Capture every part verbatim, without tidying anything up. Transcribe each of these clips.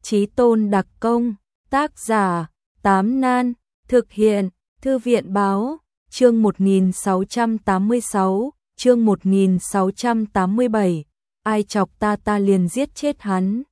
Chí tôn đặc công, tác giả, Tám Nan, thực hiện, Thư viện báo, chương một nghìn sáu trăm tám mươi sáu, chương một nghìn sáu trăm tám mươi bảy, ai chọc ta ta liền giết chết hắn.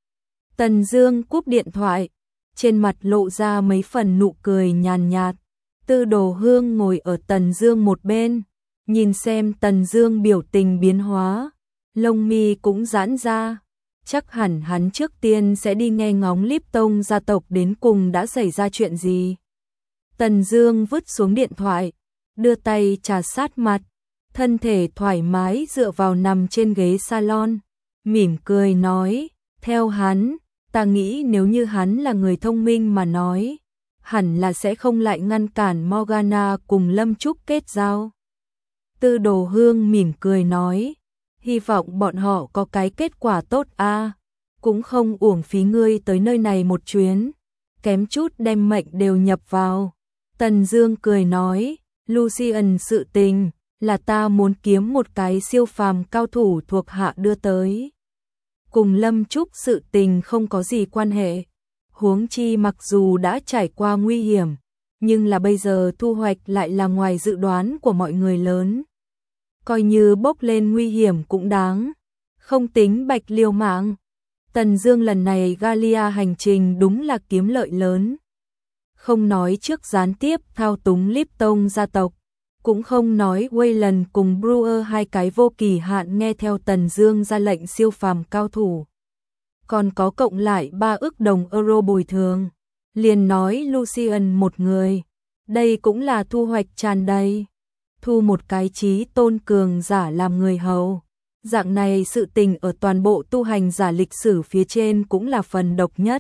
Tần Dương cúp điện thoại, trên mặt lộ ra mấy phần nụ cười nhàn nhạt. Tư Đồ Hương ngồi ở Tần Dương một bên, nhìn xem Tần Dương biểu tình biến hóa, lông mi cũng giãn ra. Chắc hẳn hắn trước tiên sẽ đi nghe ngóng Lipton gia tộc đến cùng đã xảy ra chuyện gì. Tần Dương vứt xuống điện thoại, đưa tay trà sát mặt, thân thể thoải mái dựa vào nằm trên ghế salon, mỉm cười nói, theo hắn, ta nghĩ nếu như hắn là người thông minh mà nói, hẳn là sẽ không lại ngăn cản Morgana cùng Lâm Trúc kết giao. Tư Đồ Hương mỉm cười nói, hy vọng bọn họ có cái kết quả tốt a, à, cũng không uổng phí ngươi tới nơi này một chuyến, kém chút đem mệnh đều nhập vào. Tần Dương cười nói, Lucian sự tình là ta muốn kiếm một cái siêu phàm cao thủ thuộc hạ đưa tới. Cùng Lâm Trúc sự tình không có gì quan hệ, huống chi mặc dù đã trải qua nguy hiểm, nhưng là bây giờ thu hoạch lại là ngoài dự đoán của mọi người lớn. Coi như bốc lên nguy hiểm cũng đáng, không tính bạch liều mạng. Tần Dương lần này Galia hành trình đúng là kiếm lợi lớn. Không nói trước gián tiếp thao túng Lipton gia tộc, cũng không nói Wayland cùng Brewer hai cái vô kỳ hạn nghe theo Tần Dương ra lệnh siêu phàm cao thủ. Còn có cộng lại ba ức đồng euro bồi thường, liền nói Lucian một người, đây cũng là thu hoạch tràn đầy. Thu một cái chí tôn cường giả làm người hầu, dạng này sự tình ở toàn bộ tu hành giả lịch sử phía trên cũng là phần độc nhất.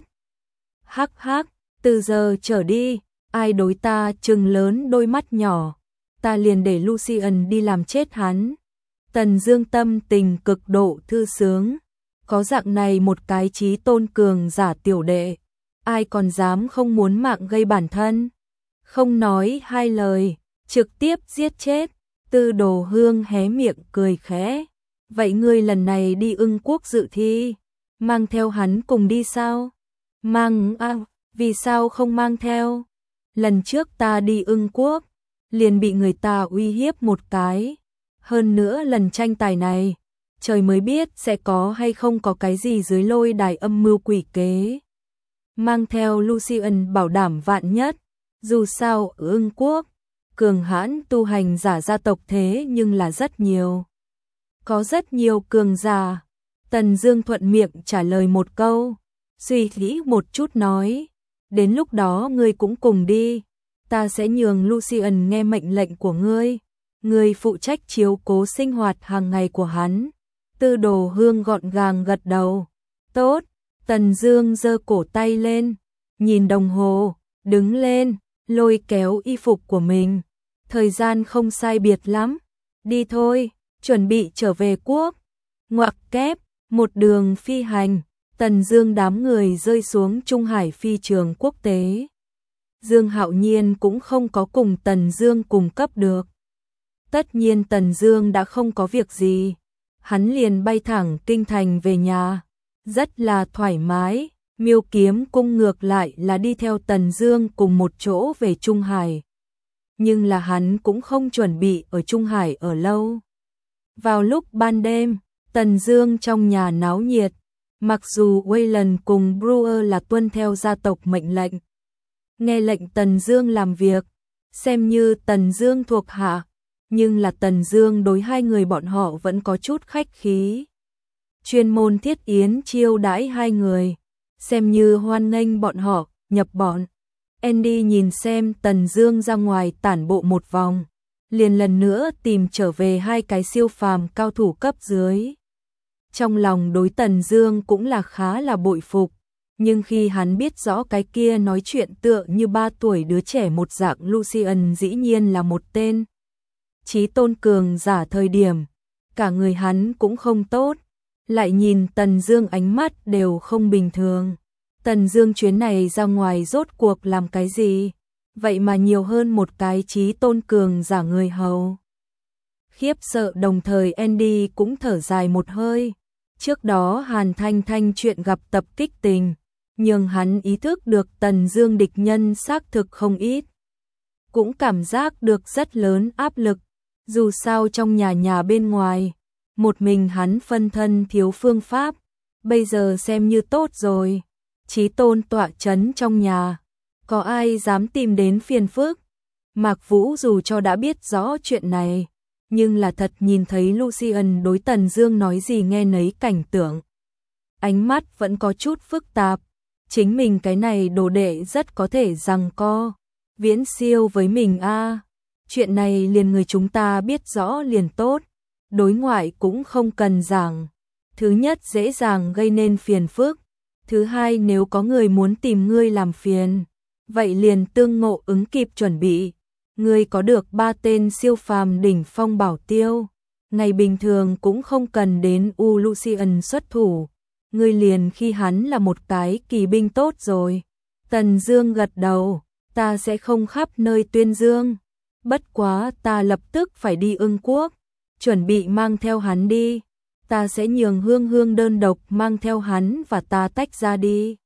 Hắc hắc, từ giờ trở đi, ai đối ta trừng lớn đôi mắt nhỏ, ta liền để Lucian đi làm chết hắn. Tần Dương tâm tình cực độ thư sướng, có dạng này một cái chí tôn cường giả tiểu đệ, ai còn dám không muốn mạng gây bản thân. Không nói hai lời, trực tiếp giết chết. Tư Đồ Hương hé miệng cười khẽ, vậy ngươi lần này đi Ưng Quốc dự thi, mang theo hắn cùng đi sao? Mang à, vì sao không mang theo? Lần trước ta đi Ưng Quốc, liền bị người ta uy hiếp một cái. Hơn nữa lần tranh tài này, trời mới biết sẽ có hay không có cái gì dưới lôi đài âm mưu quỷ kế. Mang theo Lucian bảo đảm vạn nhất, dù sao ở Ưng Quốc, cường hãn tu hành giả gia tộc thế nhưng là rất nhiều. Có rất nhiều cường giả. Tần Dương thuận miệng trả lời một câu, suy nghĩ một chút nói, đến lúc đó ngươi cũng cùng đi, ta sẽ nhường Lucian nghe mệnh lệnh của ngươi, ngươi phụ trách chiếu cố sinh hoạt hàng ngày của hắn. Tư Đồ Hương gọn gàng gật đầu, tốt. Tần Dương giơ cổ tay lên, nhìn đồng hồ, đứng lên, lôi kéo y phục của mình. Thời gian không sai biệt lắm, đi thôi, chuẩn bị trở về quốc. Ngoặc kép, một đường phi hành, Tần Dương đám người rơi xuống Trung Hải phi trường quốc tế. Dương Hạo Nhiên cũng không có cùng Tần Dương cùng cấp được. Tất nhiên Tần Dương đã không có việc gì, hắn liền bay thẳng kinh thành về nhà, rất là thoải mái. Miêu Kiếm Cung ngược lại là đi theo Tần Dương cùng một chỗ về Trung Hải. Nhưng là hắn cũng không chuẩn bị ở Trung Hải ở lâu. Vào lúc ban đêm, Tần Dương trong nhà náo nhiệt, mặc dù Wayland cùng Brewer là tuân theo gia tộc mệnh lệnh, nghe lệnh Tần Dương làm việc, xem như Tần Dương thuộc hạ, nhưng là Tần Dương đối hai người bọn họ vẫn có chút khách khí. Chuyên môn thiết yến chiêu đãi hai người, xem như hoan nghênh bọn họ nhập bọn. Andy nhìn xem Tần Dương ra ngoài tản bộ một vòng, liền lần nữa tìm trở về hai cái siêu phàm cao thủ cấp dưới. Trong lòng đối Tần Dương cũng là khá là bội phục, nhưng khi hắn biết rõ cái kia nói chuyện tựa như ba tuổi đứa trẻ một dạng Lucian dĩ nhiên là một tên chí tôn cường giả thời điểm, cả người hắn cũng không tốt, lại nhìn Tần Dương ánh mắt đều không bình thường. Tần Dương chuyến này ra ngoài rốt cuộc làm cái gì? Vậy mà nhiều hơn một cái chí tôn cường giả người hầu. Khiếp sợ đồng thời Andy cũng thở dài một hơi. Trước đó Hàn Thanh Thanh chuyện gặp tập kích tình, nhưng hắn ý thức được Tần Dương địch nhân xác thực không ít. Cũng cảm giác được rất lớn áp lực, dù sao trong nhà nhà bên ngoài, một mình hắn phân thân thiếu phương pháp, bây giờ xem như tốt rồi. Chí Tôn tọa chấn trong nhà, có ai dám tìm đến phiền phức. Mạc Vũ dù cho đã biết rõ chuyện này, nhưng là thật nhìn thấy Lucian đối Tần Dương nói gì nghe nấy cảnh tượng. Ánh mắt vẫn có chút phức tạp, chính mình cái này đồ đệ rất có thể giằng co, viễn siêu với mình a. À. Chuyện này liền người chúng ta biết rõ liền tốt, đối ngoại cũng không cần giảng. Thứ nhất dễ dàng gây nên phiền phức, thứ hai nếu có người muốn tìm ngươi làm phiền, vậy liền tương ngộ ứng kịp chuẩn bị. Ngươi có được ba tên siêu phàm đỉnh phong bảo tiêu, ngày bình thường cũng không cần đến U Lucian xuất thủ, ngươi liền khi hắn là một cái kỳ binh tốt rồi. Tần Dương gật đầu, ta sẽ không khắp nơi tuyên dương, bất quá ta lập tức phải đi Ưng Quốc, chuẩn bị mang theo hắn đi, ta sẽ nhường Hương Hương đơn độc mang theo hắn và ta tách ra đi.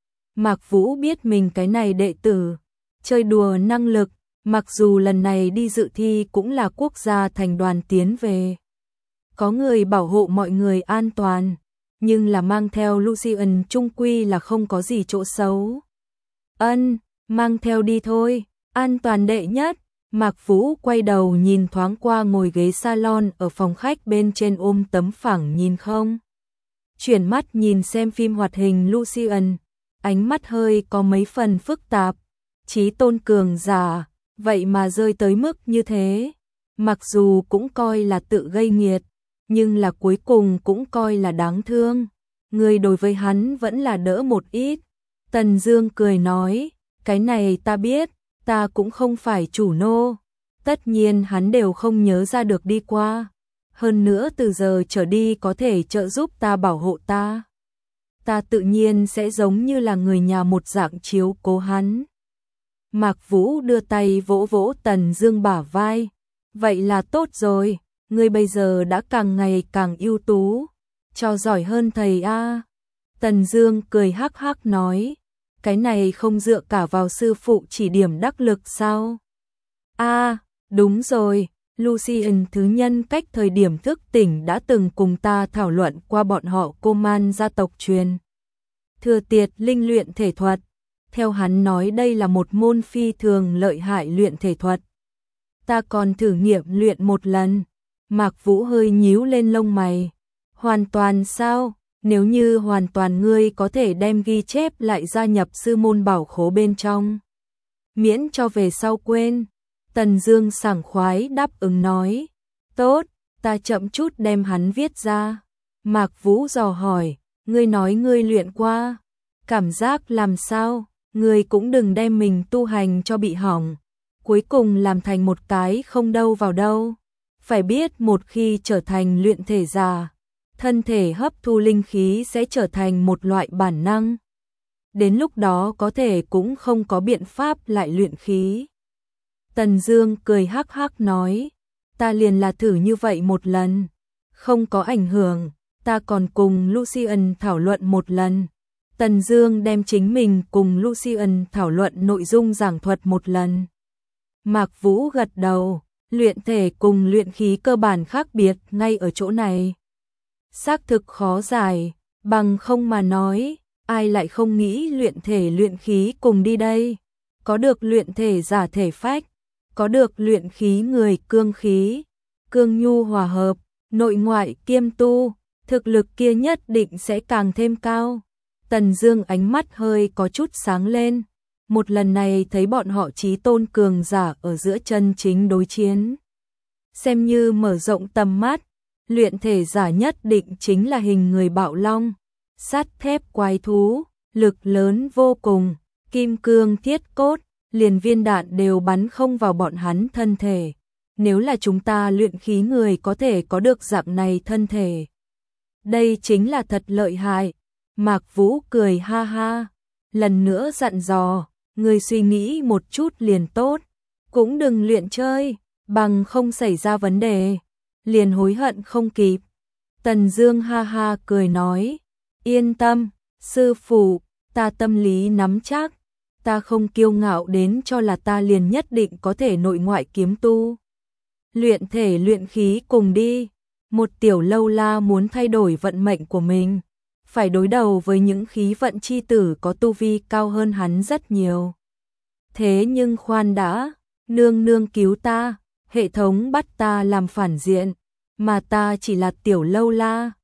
Mạc Vũ biết mình cái này đệ tử, chơi đùa năng lực, mặc dù lần này đi dự thi cũng là quốc gia thành đoàn tiến về. Có người bảo hộ mọi người an toàn, nhưng là mang theo Lucian chung quy là không có gì chỗ xấu. Ân, mang theo đi thôi, an toàn đệ nhất. Mạc Vũ quay đầu nhìn thoáng qua ngồi ghế salon ở phòng khách bên trên ôm tấm phẳng nhìn không. Chuyển mắt nhìn xem phim hoạt hình Lucian, ánh mắt hơi có mấy phần phức tạp. Chí Tôn cường giả, vậy mà rơi tới mức như thế. Mặc dù cũng coi là tự gây nghiệt, nhưng là cuối cùng cũng coi là đáng thương. Người đối với hắn vẫn là đỡ một ít. Tần Dương cười nói, cái này ta biết, ta cũng không phải chủ nô. Tất nhiên hắn đều không nhớ ra được đi qua. Hơn nữa từ giờ trở đi có thể trợ giúp ta bảo hộ ta. Ta tự nhiên sẽ giống như là người nhà một dạng chiếu cố hắn. Mạc Vũ đưa tay vỗ vỗ Tần Dương bả vai. Vậy là tốt rồi, ngươi bây giờ đã càng ngày càng ưu tú, cho giỏi hơn thầy a. À. Tần Dương cười hắc hắc nói, cái này không dựa cả vào sư phụ chỉ điểm đắc lực sao? A, à, đúng rồi, Lucian thứ nhân cách thời điểm thức tỉnh đã từng cùng ta thảo luận qua bọn họ Cô Man gia tộc truyền thừa tiệt linh luyện thể thuật. Theo hắn nói đây là một môn phi thường lợi hại luyện thể thuật. Ta còn thử nghiệm luyện một lần. Mạc Vũ hơi nhíu lên lông mày. Hoàn toàn sao? Nếu như hoàn toàn ngươi có thể đem ghi chép lại gia nhập sư môn bảo khố bên trong. Miễn cho về sau quên. Tần Dương sảng khoái đáp ứng nói. Tốt, ta chậm chút đem hắn viết ra. Mạc Vũ dò hỏi, ngươi nói ngươi luyện qua. Cảm giác làm sao? Ngươi cũng đừng đem mình tu hành cho bị hỏng. Cuối cùng làm thành một cái không đâu vào đâu. Phải biết một khi trở thành luyện thể giả, thân thể hấp thu linh khí sẽ trở thành một loại bản năng. Đến lúc đó có thể cũng không có biện pháp lại luyện khí. Tần Dương cười hắc hắc nói, ta liền là thử như vậy một lần, không có ảnh hưởng, ta còn cùng Lucian thảo luận một lần. Tần Dương đem chính mình cùng Lucian thảo luận nội dung giảng thuật một lần. Mạc Vũ gật đầu, luyện thể cùng luyện khí cơ bản khác biệt ngay ở chỗ này. Xác thực khó giải, bằng không mà nói, ai lại không nghĩ luyện thể luyện khí cùng đi đây. Có được luyện thể giả thể phách, có được luyện khí người cương khí, cương nhu hòa hợp, nội ngoại kiêm tu, thực lực kia nhất định sẽ càng thêm cao. Tần Dương ánh mắt hơi có chút sáng lên, một lần này thấy bọn họ Chí Tôn cường giả ở giữa chân chính đối chiến. Xem như mở rộng tầm mắt, luyện thể giả nhất định chính là hình người bạo long, sắt thép quái thú, lực lớn vô cùng, kim cương thiết cốt, liền viên đạn đều bắn không vào bọn hắn thân thể. Nếu là chúng ta luyện khí người có thể có được dạng này thân thể, đây chính là thật lợi hại. Mạc Vũ cười ha ha, lần nữa dặn dò, người suy nghĩ một chút liền tốt, cũng đừng luyện chơi, bằng không xảy ra vấn đề, liền hối hận không kịp. Tần Dương ha ha cười nói, yên tâm, sư phụ, ta tâm lý nắm chắc, ta không kiêu ngạo đến cho là ta liền nhất định có thể nội ngoại kiếm tu. Luyện thể luyện khí cùng đi, một tiểu lâu la muốn thay đổi vận mệnh của mình, phải đối đầu với những khí vận chi tử có tu vi cao hơn hắn rất nhiều. Thế nhưng khoan đã, nương nương cứu ta, hệ thống bắt ta làm phản diện, mà ta chỉ là tiểu lâu la,